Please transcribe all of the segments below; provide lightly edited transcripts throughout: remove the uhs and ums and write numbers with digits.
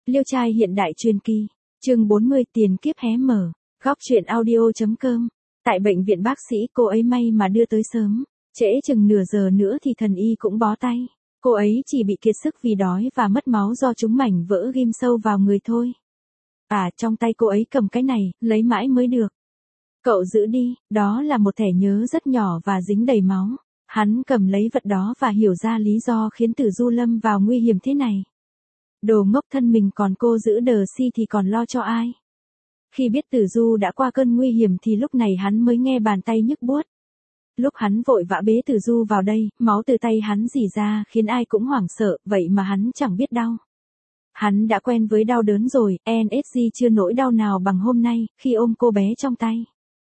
Liêu trai hiện đại truyền kỳ. Chương 40 tiền kiếp hé mở. Góc truyện audio.com. Tại bệnh viện bác sĩ cô ấy may mà đưa tới sớm. Trễ chừng nửa giờ nữa thì thần y cũng bó tay. Cô ấy chỉ bị kiệt sức vì đói và mất máu do trúng mảnh vỡ ghim sâu vào người thôi. Trong tay cô ấy cầm cái này, lấy mãi mới được. Cậu giữ đi, đó là một thẻ nhớ rất nhỏ và dính đầy máu. Hắn cầm lấy vật đó và hiểu ra lý do khiến Tử Du lâm vào nguy hiểm thế này. Đồ ngốc, thân mình còn cô giữ đờ si thì còn lo cho ai. Khi biết Tử Du đã qua cơn nguy hiểm thì lúc này hắn mới nghe bàn tay nhức buốt. Lúc hắn vội vã bế Tử Du vào đây, máu từ tay hắn rỉ ra khiến ai cũng hoảng sợ, vậy mà hắn chẳng biết đau. Hắn đã quen với đau đớn rồi, NSG chưa nỗi đau nào bằng hôm nay, khi ôm cô bé trong tay.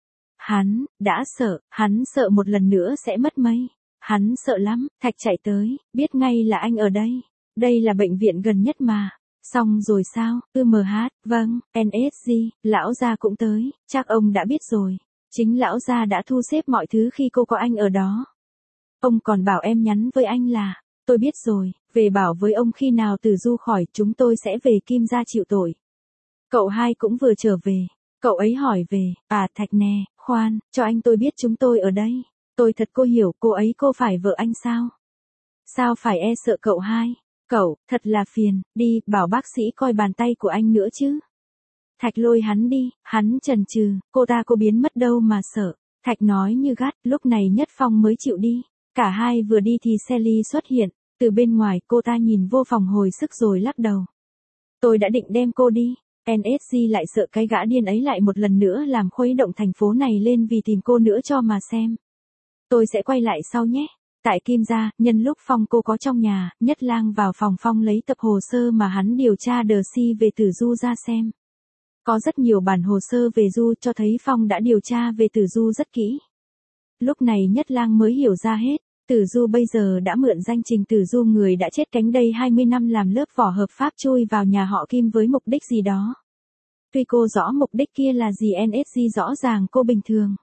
Hắn sợ một lần nữa sẽ mất mây. Hắn sợ lắm. Thạch chạy tới, biết ngay là anh ở đây. Đây là bệnh viện gần nhất mà. Xong rồi sao? Vâng, NSG, lão gia cũng tới, chắc ông đã biết rồi. Chính lão gia đã thu xếp mọi thứ khi cô có anh ở đó. Ông còn bảo em nhắn với anh là, tôi biết rồi, về bảo với ông khi nào Tử Du khỏi chúng tôi sẽ về Kim gia chịu tội. Cậu hai cũng vừa trở về. Cậu ấy hỏi về, Thạch nè, khoan, cho anh tôi biết chúng tôi ở đây. Tôi thật cô hiểu cô phải vợ anh sao? Sao phải e sợ cậu hai? Cậu, thật là phiền, đi, bảo bác sĩ coi bàn tay của anh nữa chứ. Thạch lôi hắn đi, hắn chần chừ, cô biến mất đâu mà sợ. Thạch nói như gắt, lúc này Nhất Phong mới chịu đi. Cả hai vừa đi thì Sally xuất hiện, từ bên ngoài cô ta nhìn vô phòng hồi sức rồi lắc đầu. Tôi đã định đem cô đi. NSG lại sợ cái gã điên ấy lại một lần nữa làm khuấy động thành phố này lên vì tìm cô nữa cho mà xem. Tôi sẽ quay lại sau nhé. Tại Kim gia, nhân lúc Phong cô có trong nhà, Nhất Lang vào phòng Phong lấy tập hồ sơ mà hắn điều tra đờ si về Tử Du ra xem. Có rất nhiều bản hồ sơ về Du cho thấy Phong đã điều tra về Tử Du rất kỹ. Lúc này Nhất Lang mới hiểu ra hết. Tử Du bây giờ đã mượn danh Trình Tử Du người đã chết cánh đây 20 năm làm lớp vỏ hợp pháp chui vào nhà họ Kim với mục đích gì đó. Tuy cô rõ mục đích kia là gì, NSG rõ ràng cô bình thường.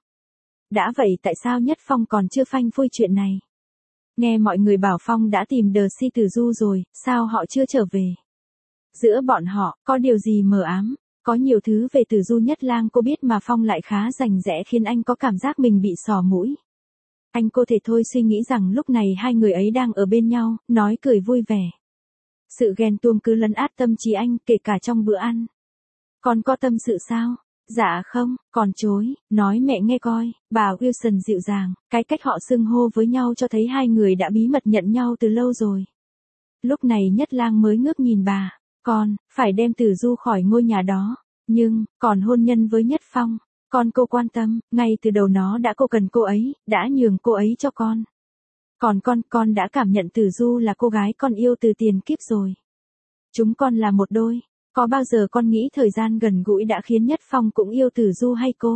Đã vậy tại sao Nhất Phong còn chưa phanh phui chuyện này? Nghe mọi người bảo Phong đã tìm đờ si Tử Du rồi, sao họ chưa trở về? Giữa bọn họ, có điều gì mờ ám? Có nhiều thứ về Tử Du Nhất Lang cô biết mà Phong lại khá rành rẽ khiến anh có cảm giác mình bị xỏ mũi. Anh có thể thôi suy nghĩ rằng lúc này hai người ấy đang ở bên nhau, nói cười vui vẻ. Sự ghen tuông cứ lấn át tâm trí anh, kể cả trong bữa ăn. Con có tâm sự sao? Dạ không, còn chối, nói mẹ nghe coi. Bà Wilson dịu dàng, cái cách họ xưng hô với nhau cho thấy hai người đã bí mật nhận nhau từ lâu rồi. Lúc này Nhất Lang mới ngước nhìn bà. Con, phải đem Tử Du khỏi ngôi nhà đó. Nhưng, còn hôn nhân với Nhất Phong. Cô quan tâm, ngay từ đầu nó đã cần cô ấy, đã nhường cô ấy cho con. Còn con đã cảm nhận Tử Du là cô gái con yêu từ tiền kiếp rồi. Chúng con là một đôi. Có bao giờ con nghĩ thời gian gần gũi đã khiến Nhất Phong cũng yêu Tử Du hay cô?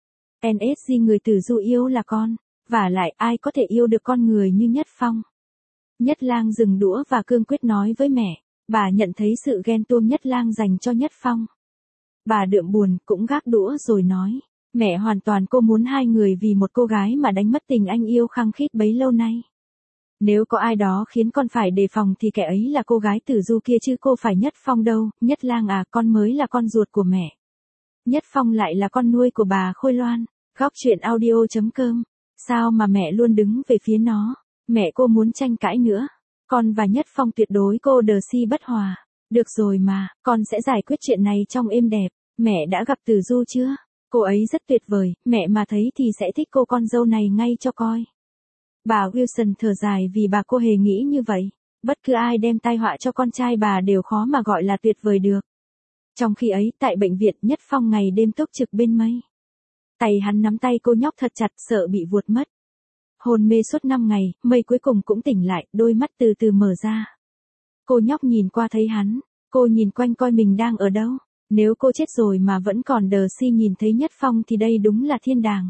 NSG người Tử Du yêu là con. Vả lại ai có thể yêu được con người như Nhất Phong? Nhất Lang dừng đũa và cương quyết nói với mẹ. Bà nhận thấy sự ghen tuông Nhất Lang dành cho Nhất Phong. Bà đượm buồn, cũng gác đũa rồi nói. Mẹ hoàn toàn cô muốn hai người vì một cô gái mà đánh mất tình anh yêu khăng khít bấy lâu nay. Nếu có ai đó khiến con phải đề phòng thì kẻ ấy là cô gái Tử Du kia chứ cô phải Nhất Phong đâu. Nhất Lang con mới là con ruột của mẹ. Nhất Phong lại là con nuôi của bà Khôi Loan. Góc truyện audio.com. Sao mà mẹ luôn đứng về phía nó? Mẹ cô muốn tranh cãi nữa. Con và Nhất Phong tuyệt đối cô đờ si bất hòa. Được rồi mà, con sẽ giải quyết chuyện này trong êm đẹp. Mẹ đã gặp Tử Du chưa? Cô ấy rất tuyệt vời, mẹ mà thấy thì sẽ thích cô con dâu này ngay cho coi. Bà Wilson thở dài vì bà cô hề nghĩ như vậy. Bất cứ ai đem tai họa cho con trai bà đều khó mà gọi là tuyệt vời được. Trong khi ấy, tại bệnh viện, Nhất Phong ngày đêm túc trực bên mây. Tay hắn nắm tay cô nhóc thật chặt, sợ bị vuột mất. Hôn mê suốt 5 ngày, mây cuối cùng cũng tỉnh lại, đôi mắt từ từ mở ra. Cô nhóc nhìn qua thấy hắn, cô nhìn quanh coi mình đang ở đâu. Nếu cô chết rồi mà vẫn còn đờ si nhìn thấy Nhất Phong thì đây đúng là thiên đàng.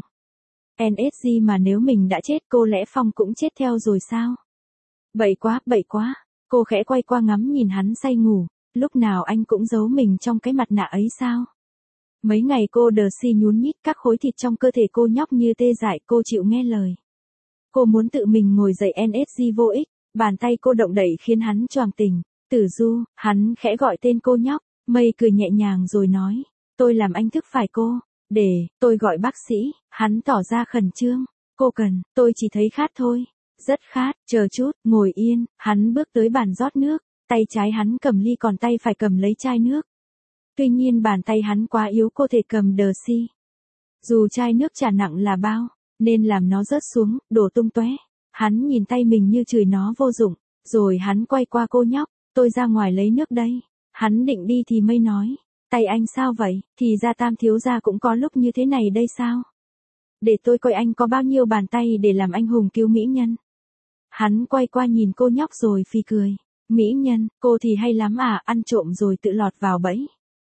NSG mà nếu mình đã chết cô lẽ Phong cũng chết theo rồi sao? Bậy quá. Cô khẽ quay qua ngắm nhìn hắn say ngủ. Lúc nào anh cũng giấu mình trong cái mặt nạ ấy sao? Mấy ngày cô đờ si nhún nhít các khối thịt trong cơ thể cô nhóc như tê dại, cô chịu nghe lời. Cô muốn tự mình ngồi dậy, NSG vô ích. Bàn tay cô động đậy khiến hắn choàng tỉnh. Tử Du, hắn khẽ gọi tên cô nhóc, Mây cười nhẹ nhàng rồi nói, tôi làm anh thức phải cô, để, tôi gọi bác sĩ, hắn tỏ ra khẩn trương, cô cần, tôi chỉ thấy khát thôi, rất khát, chờ chút, ngồi yên, hắn bước tới bàn rót nước, tay trái hắn cầm ly còn tay phải cầm lấy chai nước. Tuy nhiên bàn tay hắn quá yếu cô thể cầm đờ si. Dù chai nước trà nặng là bao, nên làm nó rớt xuống, đổ tung tóe. Hắn nhìn tay mình như chửi nó vô dụng, rồi hắn quay qua cô nhóc, tôi ra ngoài lấy nước đây. Hắn định đi thì Mây nói, tay anh sao vậy, thì ra Tam thiếu gia cũng có lúc như thế này đây sao? Để tôi coi anh có bao nhiêu bàn tay để làm anh hùng cứu mỹ nhân. Hắn quay qua nhìn cô nhóc rồi phì cười, mỹ nhân, cô thì hay lắm à, ăn trộm rồi tự lọt vào bẫy.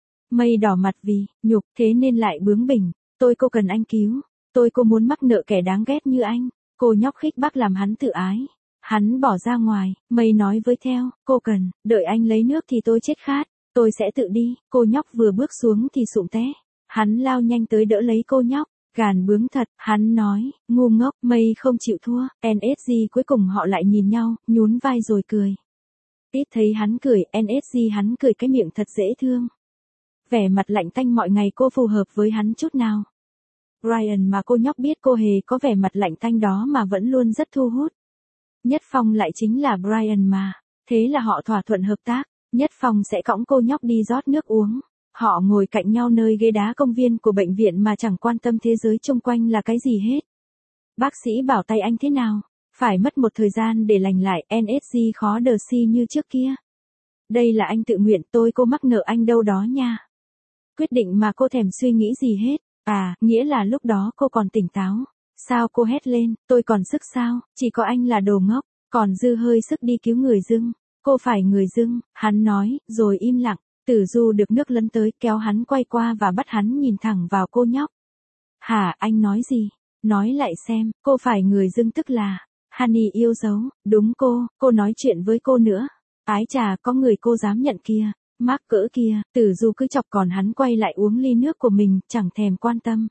Mây đỏ mặt vì, nhục, thế nên lại bướng bỉnh, cô cần anh cứu, cô muốn mắc nợ kẻ đáng ghét như anh. Cô nhóc khích bác làm hắn tự ái. Hắn bỏ ra ngoài, Mây nói với theo, cô cần, đợi anh lấy nước thì tôi chết khát, tôi sẽ tự đi. Cô nhóc vừa bước xuống thì sụm té. Hắn lao nhanh tới đỡ lấy cô nhóc, gàn bướng thật, hắn nói, ngu ngốc, Mây không chịu thua. NSG cuối cùng họ lại nhìn nhau, nhún vai rồi cười. Tiếp thấy hắn cười, NSG hắn cười cái miệng thật dễ thương. Vẻ mặt lạnh tanh mọi ngày cô phù hợp với hắn chút nào. Ryan mà cô nhóc biết cô hề có vẻ mặt lạnh tanh đó mà vẫn luôn rất thu hút. Nhất Phong lại chính là Brian mà. Thế là họ thỏa thuận hợp tác. Nhất Phong sẽ cõng cô nhóc đi rót nước uống. Họ ngồi cạnh nhau nơi ghế đá công viên của bệnh viện mà chẳng quan tâm thế giới xung quanh là cái gì hết. Bác sĩ bảo tay anh thế nào? Phải mất một thời gian để lành lại, NSG khó đờ si như trước kia. Đây là anh tự nguyện, cô mắc nợ anh đâu đó nha. Quyết định mà cô thèm suy nghĩ gì hết. À, nghĩa là lúc đó cô còn tỉnh táo. Sao cô hét lên, tôi còn sức sao, chỉ có anh là đồ ngốc, còn dư hơi sức đi cứu người dưng. Cô phải người dưng, hắn nói, rồi im lặng. Tử Du được nước lấn tới kéo hắn quay qua và bắt hắn nhìn thẳng vào cô nhóc. Hả, anh nói gì? Nói lại xem, cô phải người dưng tức là, Honey yêu dấu, đúng cô nói chuyện với cô nữa. Ái chà, có người cô dám nhận kia. Mắc cỡ kia, Tử Du cứ chọc còn hắn quay lại uống ly nước của mình, chẳng thèm quan tâm.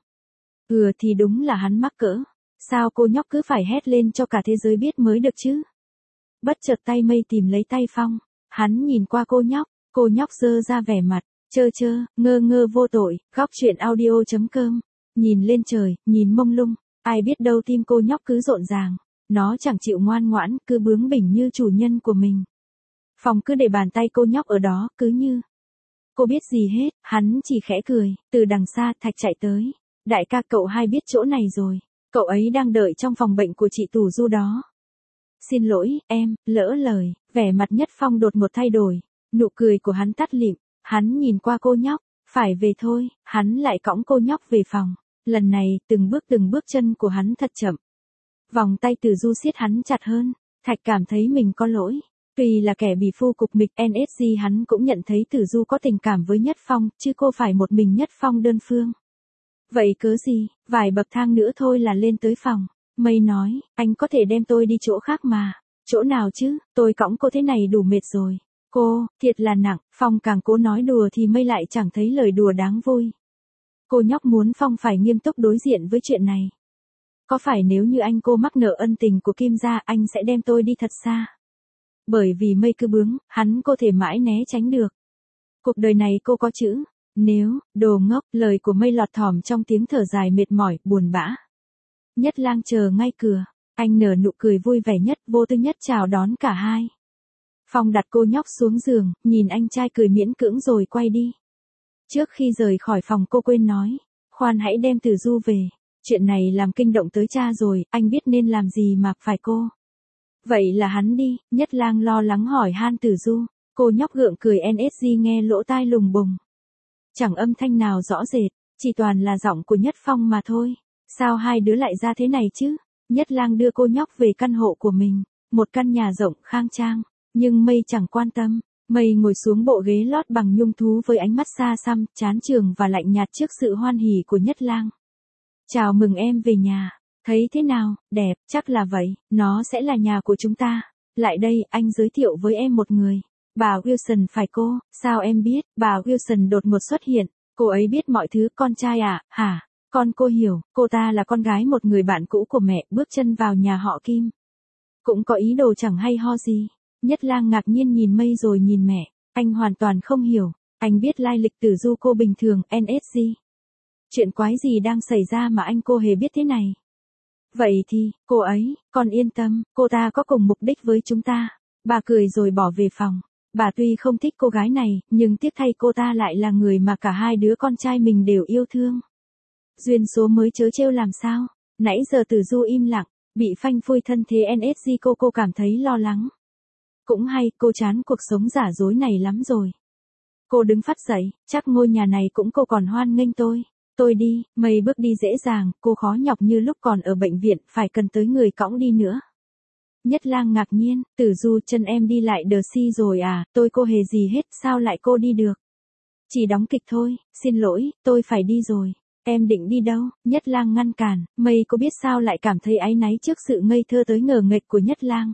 Thì đúng là hắn mắc cỡ. Sao cô nhóc cứ phải hét lên cho cả thế giới biết mới được chứ? Bất chợt tay Mây tìm lấy tay Phong. Hắn nhìn qua cô nhóc giơ ra vẻ mặt, chơ ngơ ngơ vô tội, góc chuyện audio.com. Nhìn lên trời, nhìn mông lung, ai biết đâu tim cô nhóc cứ rộn ràng. Nó chẳng chịu ngoan ngoãn, cứ bướng bỉnh như chủ nhân của mình. Phong cứ để bàn tay cô nhóc ở đó, cứ như cô biết gì hết, hắn chỉ khẽ cười, từ đằng xa Thạch chạy tới. Đại ca cậu hai biết chỗ này rồi, cậu ấy đang đợi trong phòng bệnh của chị Tử Du đó. Xin lỗi, em, lỡ lời, vẻ mặt Nhất Phong đột một thay đổi, nụ cười của hắn tắt lịm, hắn nhìn qua cô nhóc, phải về thôi, hắn lại cõng cô nhóc về phòng. Lần này, từng bước chân của hắn thật chậm. Vòng tay Tử Du siết hắn chặt hơn, Thạch cảm thấy mình có lỗi. Tuy là kẻ bị phu cục mịch NSG hắn cũng nhận thấy Tử Du có tình cảm với Nhất Phong, chứ cô phải một mình Nhất Phong đơn phương. Vậy cớ gì, vài bậc thang nữa thôi là lên tới phòng. Mây nói, anh có thể đem tôi đi chỗ khác mà. Chỗ nào chứ, tôi cõng cô thế này đủ mệt rồi. Cô, thiệt là nặng, Phong càng cố nói đùa thì Mây lại chẳng thấy lời đùa đáng vui. Cô nhóc muốn Phong phải nghiêm túc đối diện với chuyện này. Có phải nếu như anh cô mắc nợ ân tình của Kim gia anh sẽ đem tôi đi thật xa? Bởi vì Mây cứ bướng, hắn cô thể mãi né tránh được. Cuộc đời này cô có chữ, nếu, đồ ngốc, lời của Mây lọt thỏm trong tiếng thở dài mệt mỏi, buồn bã. Nhất Lang chờ ngay cửa, anh nở nụ cười vui vẻ nhất, vô tư nhất chào đón cả hai. Phong đặt cô nhóc xuống giường, nhìn anh trai cười miễn cưỡng rồi quay đi. Trước khi rời khỏi phòng cô quên nói, khoan hãy đem Tử Du về, chuyện này làm kinh động tới cha rồi, anh biết nên làm gì mà phải cô. Vậy là hắn đi, Nhất Lang lo lắng hỏi han Tử Du, cô nhóc gượng cười NSG nghe lỗ tai lùng bùng. Chẳng âm thanh nào rõ rệt, chỉ toàn là giọng của Nhất Phong mà thôi. Sao hai đứa lại ra thế này chứ? Nhất Lang đưa cô nhóc về căn hộ của mình, một căn nhà rộng khang trang, nhưng Mây chẳng quan tâm. Mây ngồi xuống bộ ghế lót bằng nhung thú với ánh mắt xa xăm, chán chường và lạnh nhạt trước sự hoan hỉ của Nhất Lang. Chào mừng em về nhà. Thấy thế nào, đẹp, chắc là vậy, nó sẽ là nhà của chúng ta. Lại đây, anh giới thiệu với em một người. Bà Wilson phải cô, sao em biết? Bà Wilson đột ngột xuất hiện, cô ấy biết mọi thứ. Con trai à, hả? Con cô hiểu, cô ta là con gái một người bạn cũ của mẹ, bước chân vào nhà họ Kim. Cũng có ý đồ chẳng hay ho gì, Nhất Lang ngạc nhiên nhìn Mây rồi nhìn mẹ, anh hoàn toàn không hiểu, anh biết lai lịch Tử Du cô bình thường, NSG. Chuyện quái gì đang xảy ra mà anh cô hề biết thế này? Vậy thì, cô ấy, con yên tâm, cô ta có cùng mục đích với chúng ta. Bà cười rồi bỏ về phòng. Bà tuy không thích cô gái này, nhưng tiếc thay cô ta lại là người mà cả hai đứa con trai mình đều yêu thương. Duyên số mới trớ trêu làm sao? Nãy giờ Tử Du im lặng, bị phanh phui thân thế NSG cô cảm thấy lo lắng. Cũng hay, cô chán cuộc sống giả dối này lắm rồi. Cô đứng phát dậy, chắc ngôi nhà này cũng cô còn hoan nghênh tôi. Tôi đi, Mây bước đi dễ dàng, cô khó nhọc như lúc còn ở bệnh viện, phải cần tới người cõng đi nữa. Nhất Lang ngạc nhiên, Tử Du chân em đi lại đờ si rồi à, tôi cô hề gì hết, sao lại cô đi được? Chỉ đóng kịch thôi, xin lỗi, tôi phải đi rồi. Em định đi đâu? Nhất Lang ngăn cản, Mây cô biết sao lại cảm thấy áy náy trước sự ngây thơ tới ngờ nghệch của Nhất Lang.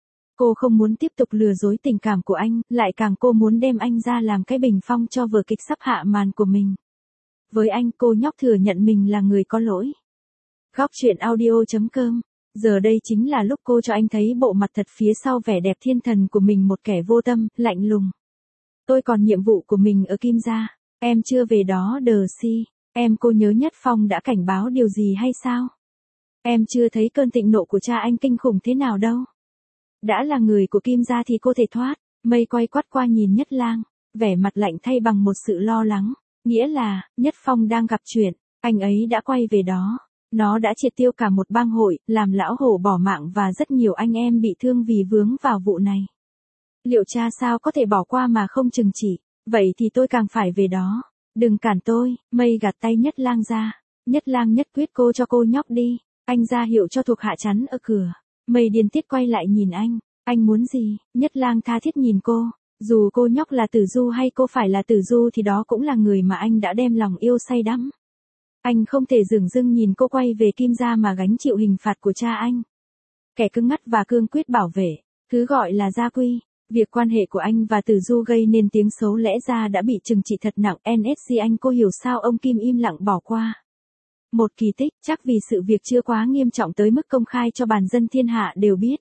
Cô không muốn tiếp tục lừa dối tình cảm của anh, lại càng cô muốn đem anh ra làm cái bình phong cho vở kịch sắp hạ màn của mình. Với anh cô nhóc thừa nhận mình là người có lỗi. Góc truyện audio.com. Giờ đây chính là lúc cô cho anh thấy bộ mặt thật phía sau vẻ đẹp thiên thần của mình, một kẻ vô tâm, lạnh lùng. Tôi còn nhiệm vụ của mình ở Kim Gia, em chưa về đó đờ si. Em cô nhớ Nhất Phong đã cảnh báo điều gì hay sao? Em chưa thấy cơn thịnh nộ của cha anh kinh khủng thế nào đâu. Đã là người của Kim Gia thì cô thể thoát. Mây quay quắt qua nhìn Nhất Lang, vẻ mặt lạnh thay bằng một sự lo lắng. Nghĩa là, Nhất Phong đang gặp chuyện, anh ấy đã quay về đó. Nó đã triệt tiêu cả một bang hội, làm lão hổ bỏ mạng và rất nhiều anh em bị thương vì vướng vào vụ này. Liệu cha sao có thể bỏ qua mà không trừng trị? Vậy thì tôi càng phải về đó. Đừng cản tôi. Mây gạt tay Nhất Lang ra. Nhất Lang nhất quyết cô cho cô nhóc đi. Anh ra hiệu cho thuộc hạ chắn ở cửa. Mây điên tiết quay lại nhìn anh. Anh muốn gì? Nhất Lang tha thiết nhìn cô. Dù cô nhóc là Tử Du hay cô phải là Tử Du thì đó cũng là người mà anh đã đem lòng yêu say đắm. Anh không thể dửng dưng nhìn cô quay về Kim Gia mà gánh chịu hình phạt của cha anh. Kẻ cứng ngắt và cương quyết bảo vệ, thứ gọi là gia quy. Việc quan hệ của anh và Tử Du gây nên tiếng xấu lẽ ra đã bị trừng trị thật nặng. NSG anh cô hiểu sao ông Kim im lặng bỏ qua. Một kỳ tích, chắc vì sự việc chưa quá nghiêm trọng tới mức công khai cho bản dân thiên hạ đều biết.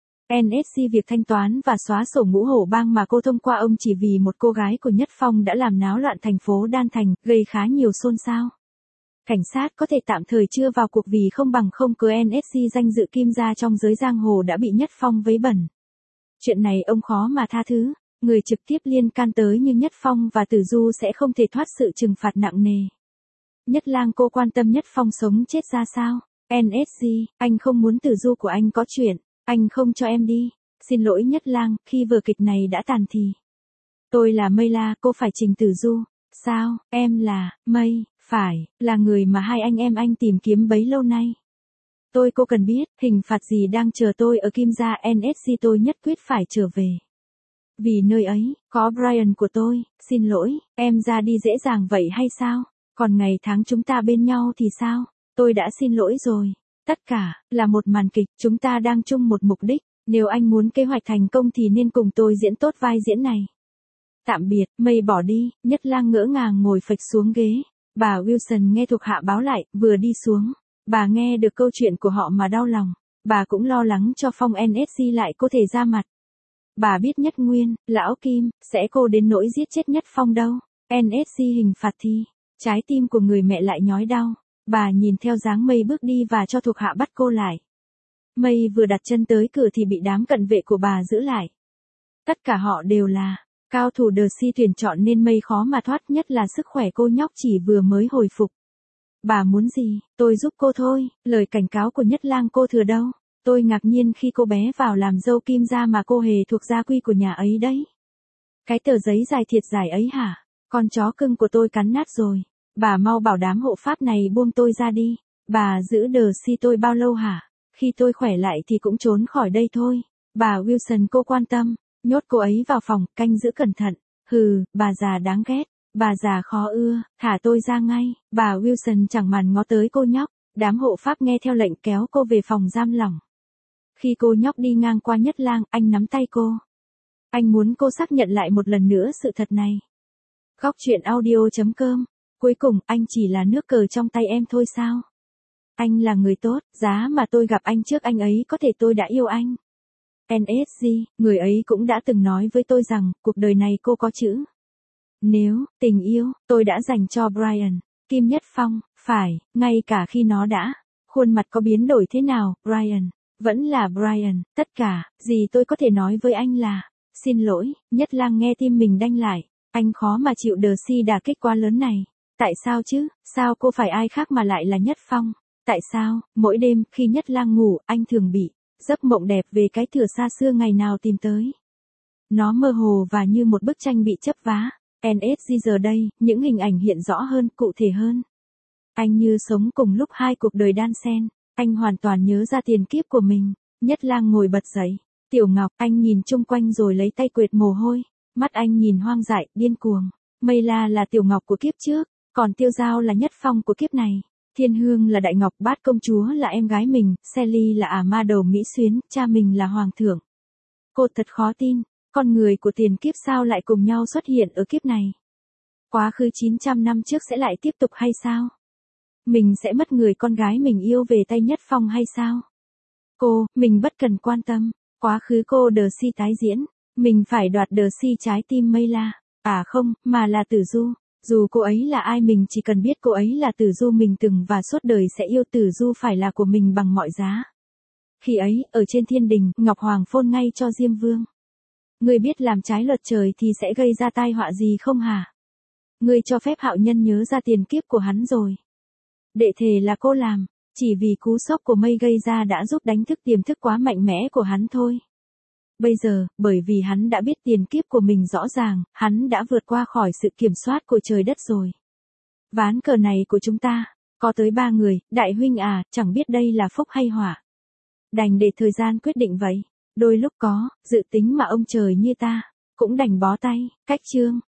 NSG việc thanh toán và xóa sổ ngũ hổ bang mà cô thông qua ông chỉ vì một cô gái của Nhất Phong đã làm náo loạn thành phố Đan Thành, gây khá nhiều xôn xao. Cảnh sát có thể tạm thời chưa vào cuộc vì không bằng không cớ NSG danh dự Kim Gia trong giới giang hồ đã bị Nhất Phong vấy bẩn. Chuyện này ông khó mà tha thứ, người trực tiếp liên can tới như Nhất Phong và Tử Du sẽ không thể thoát sự trừng phạt nặng nề. Nhất Lang cô quan tâm Nhất Phong sống chết ra sao? NSG, anh không muốn Tử Du của anh có chuyện, anh không cho em đi. Xin lỗi Nhất Lang, khi vở kịch này đã tàn thì. Tôi là Mây La, cô phải Trình Tử Du. Sao, em là, Mây, phải, là người mà hai anh em anh tìm kiếm bấy lâu nay. Cô cần biết, hình phạt gì đang chờ tôi ở Kim Gia. NSG tôi nhất quyết phải trở về. Vì nơi ấy, có Brian của tôi, xin lỗi, em ra đi dễ dàng vậy hay sao? Còn ngày tháng chúng ta bên nhau thì sao? Tôi đã xin lỗi rồi. Tất cả, là một màn kịch, chúng ta đang chung một mục đích. Nếu anh muốn kế hoạch thành công thì nên cùng tôi diễn tốt vai diễn này. Tạm biệt, Mây bỏ đi, Nhất Lang ngỡ ngàng ngồi phịch xuống ghế. Bà Wilson nghe thuộc hạ báo lại, vừa đi xuống. Bà nghe được câu chuyện của họ mà đau lòng. Bà cũng lo lắng cho Phong NSG lại có thể ra mặt. Bà biết Nhất Nguyên, Lão Kim, sẽ cô đến nỗi giết chết Nhất Phong đâu. NSG hình phạt thì, trái tim của người mẹ lại nhói đau. Bà nhìn theo dáng Mây bước đi và cho thuộc hạ bắt cô lại. Mây vừa đặt chân tới cửa thì bị đám cận vệ của bà giữ lại. Tất cả họ đều là cao thủ đờ si tuyển chọn nên Mây khó mà thoát, nhất là sức khỏe cô nhóc chỉ vừa mới hồi phục. Bà muốn gì, tôi giúp cô thôi, lời cảnh cáo của Nhất Lang cô thừa đâu. Tôi ngạc nhiên khi cô bé vào làm dâu Kim Gia mà cô hề thuộc gia quy của nhà ấy đấy. Cái tờ giấy dài thiệt dài ấy hả? Con chó cưng của tôi cắn nát rồi. Bà mau bảo đám hộ pháp này buông tôi ra đi. Bà giữ đờ si tôi bao lâu hả? Khi tôi khỏe lại thì cũng trốn khỏi đây thôi. Bà Wilson cô quan tâm, nhốt cô ấy vào phòng, canh giữ cẩn thận. Hừ, bà già đáng ghét. Bà già khó ưa, thả tôi ra ngay. Bà Wilson chẳng màn ngó tới cô nhóc. Đám hộ pháp nghe theo lệnh kéo cô về phòng giam lỏng. Khi cô nhóc đi ngang qua Nhất Lang, anh nắm tay cô. Anh muốn cô xác nhận lại một lần nữa sự thật này. Góc truyện audio.com. Cuối cùng, anh chỉ là nước cờ trong tay em thôi sao? Anh là người tốt, giá mà tôi gặp anh trước anh ấy có thể tôi đã yêu anh. NSG, người ấy cũng đã từng nói với tôi rằng, cuộc đời này cô có chữ. Nếu, tình yêu, tôi đã dành cho Brian, Kim Nhất Phong, phải, ngay cả khi nó đã. Khuôn mặt có biến đổi thế nào, Brian, vẫn là Brian, tất cả, gì tôi có thể nói với anh là, xin lỗi, Nhất Lang nghe tim mình đanh lại, anh khó mà chịu đờ si đả kích quá lớn này. Tại sao chứ, sao cô phải ai khác mà lại là Nhất Phong? Tại sao, mỗi đêm, khi Nhất Lang ngủ, anh thường bị giấc mộng đẹp về cái thửa xa xưa ngày nào tìm tới. Nó mơ hồ và như một bức tranh bị chấp vá. NSG giờ đây, những hình ảnh hiện rõ hơn, cụ thể hơn. Anh như sống cùng lúc hai cuộc đời đan xen. Anh hoàn toàn nhớ ra tiền kiếp của mình. Nhất Lang ngồi bật dậy. Tiểu Ngọc, anh nhìn chung quanh rồi lấy tay quệt mồ hôi. Mắt anh nhìn hoang dại, điên cuồng. Mây La là Tiểu Ngọc của kiếp trước, còn Tiêu Giao là Nhất Phong của kiếp này. Thiên Hương là Đại Ngọc, Bát công chúa là em gái mình, Sally là ả ma đầu Mỹ Xuyến, cha mình là hoàng thượng. Cô thật khó tin, con người của tiền kiếp sao lại cùng nhau xuất hiện ở kiếp này? Quá khứ 900 năm trước sẽ lại tiếp tục hay sao? Mình sẽ mất người con gái mình yêu về tay Nhất Phong hay sao? Mình bất cần quan tâm, quá khứ cô Đờ Si tái diễn, mình phải đoạt Đờ Si trái tim Mây La. À không, mà là Tử Du. Dù cô ấy là ai mình chỉ cần biết cô ấy là Tử Du mình từng và suốt đời sẽ yêu Tử Du phải là của mình bằng mọi giá. Khi ấy, ở trên thiên đình, Ngọc Hoàng phôn ngay cho Diêm Vương. Ngươi biết làm trái luật trời thì sẽ gây ra tai họa gì không hả? Ngươi cho phép Hạo Nhân nhớ ra tiền kiếp của hắn rồi. Đệ thề là cô làm, chỉ vì cú sốc của Mây gây ra đã giúp đánh thức tiềm thức quá mạnh mẽ của hắn thôi. Bây giờ, bởi vì hắn đã biết tiền kiếp của mình rõ ràng, hắn đã vượt qua khỏi sự kiểm soát của trời đất rồi. Ván cờ này của chúng ta, có tới 3 người, đại huynh à, chẳng biết đây là phúc hay họa. Đành để thời gian quyết định vậy. Đôi lúc có, dự tính mà ông trời như ta, cũng đành bó tay, cách chương.